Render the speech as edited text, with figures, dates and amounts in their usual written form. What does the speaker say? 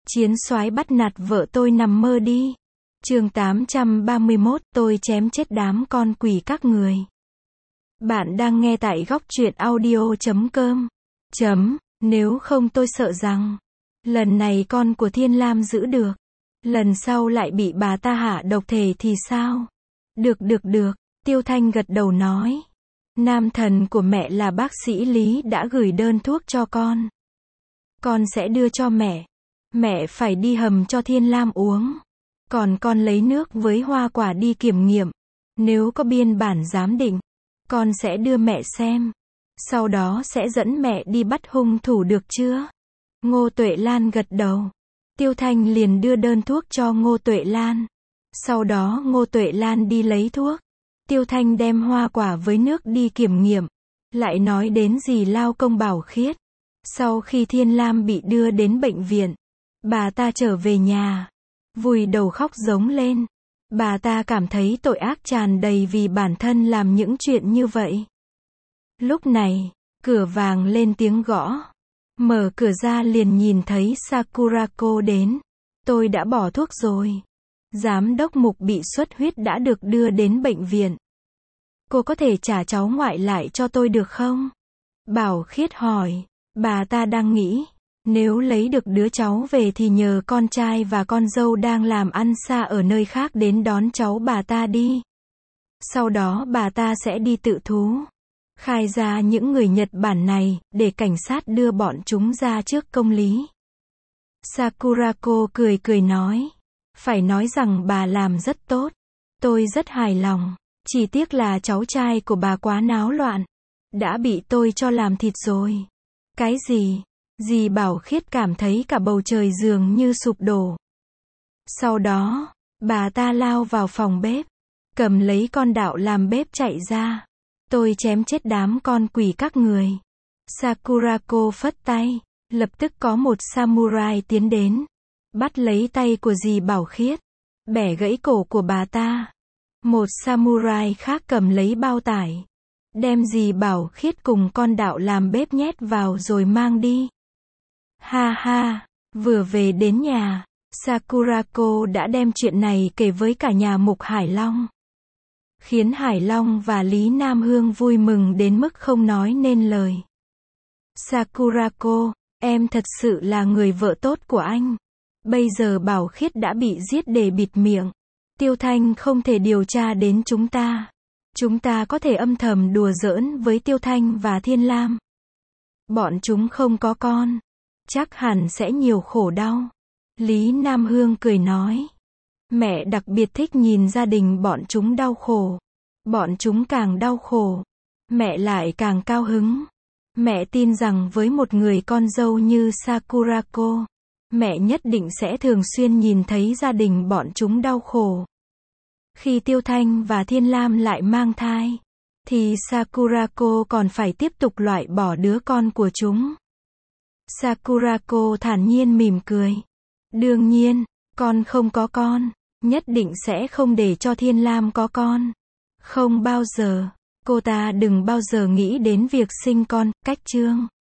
Chiến soái bắt nạt vợ tôi nằm mơ đi. Chương 831, tôi chém chết đám con quỷ các người. Bạn đang nghe tại góc truyện audio.com. Nếu không tôi sợ rằng, lần này con của Thiên Lam giữ được, lần sau lại bị bà ta hạ độc thể thì sao? Được, Tiêu Thanh gật đầu nói. Nam thần của mẹ là bác sĩ Lý đã gửi đơn thuốc cho con. Con sẽ đưa cho mẹ. Mẹ phải đi hầm cho Thiên Lam uống. Còn con lấy nước với hoa quả đi kiểm nghiệm. Nếu có biên bản giám định, con sẽ đưa mẹ xem. Sau đó sẽ dẫn mẹ đi bắt hung thủ được chưa? Ngô Tuệ Lan gật đầu. Tiêu Thanh liền đưa đơn thuốc cho Ngô Tuệ Lan. Sau đó Ngô Tuệ Lan đi lấy thuốc. Tiêu Thanh đem hoa quả với nước đi kiểm nghiệm. Lại nói đến dì Lao Công Bảo Khiết. Sau khi Thiên Lam bị đưa đến bệnh viện, bà ta trở về nhà, vùi đầu khóc giống lên. Bà ta cảm thấy tội ác tràn đầy vì bản thân làm những chuyện như vậy. Lúc này, cửa vàng lên tiếng gõ. Mở cửa ra liền nhìn thấy Sakurako đến. Tôi đã bỏ thuốc rồi. Giám đốc Mục bị xuất huyết đã được đưa đến bệnh viện. Cô có thể trả cháu ngoại lại cho tôi được không? Bảo Khiết hỏi. Bà ta đang nghĩ, nếu lấy được đứa cháu về thì nhờ con trai và con dâu đang làm ăn xa ở nơi khác đến đón cháu bà ta đi. Sau đó bà ta sẽ đi tự thú, khai ra những người Nhật Bản này, để cảnh sát đưa bọn chúng ra trước công lý. Sakurako cười nói. Phải nói rằng bà làm rất tốt. Tôi rất hài lòng. Chỉ tiếc là cháu trai của bà quá náo loạn. Đã bị tôi cho làm thịt rồi. Cái gì? Dì Bảo Khiết cảm thấy cả bầu trời dường như sụp đổ. Sau đó, bà ta lao vào phòng bếp, cầm lấy con đạo làm bếp chạy ra. Tôi chém chết đám con quỷ các người. Sakurako phất tay, lập tức có một samurai tiến đến, bắt lấy tay của dì Bảo Khiết, bẻ gãy cổ của bà ta. Một samurai khác cầm lấy bao tải, đem dì Bảo Khiết cùng con đạo làm bếp nhét vào rồi mang đi. Ha, vừa về đến nhà, Sakurako đã đem chuyện này kể với cả nhà Mục Hải Long. Khiến Hải Long và Lý Nam Hương vui mừng đến mức không nói nên lời. Sakurako, em thật sự là người vợ tốt của anh. Bây giờ Bảo Khiết đã bị giết để bịt miệng. Tiêu Thanh không thể điều tra đến chúng ta. Chúng ta có thể âm thầm đùa giỡn với Tiêu Thanh và Thiên Lam. Bọn chúng không có con, chắc hẳn sẽ nhiều khổ đau. Lý Nam Hương cười nói. Mẹ đặc biệt thích nhìn gia đình bọn chúng đau khổ. Bọn chúng càng đau khổ, mẹ lại càng cao hứng. Mẹ tin rằng với một người con dâu như Sakurako, mẹ nhất định sẽ thường xuyên nhìn thấy gia đình bọn chúng đau khổ. Khi Tiêu Thanh và Thiên Lam lại mang thai, thì Sakurako còn phải tiếp tục loại bỏ đứa con của chúng. Sakurako thản nhiên mỉm cười. Đương nhiên, con không có con, nhất định sẽ không để cho Thiên Lam có con. Không bao giờ, cô ta đừng bao giờ nghĩ đến việc sinh con. Cách chương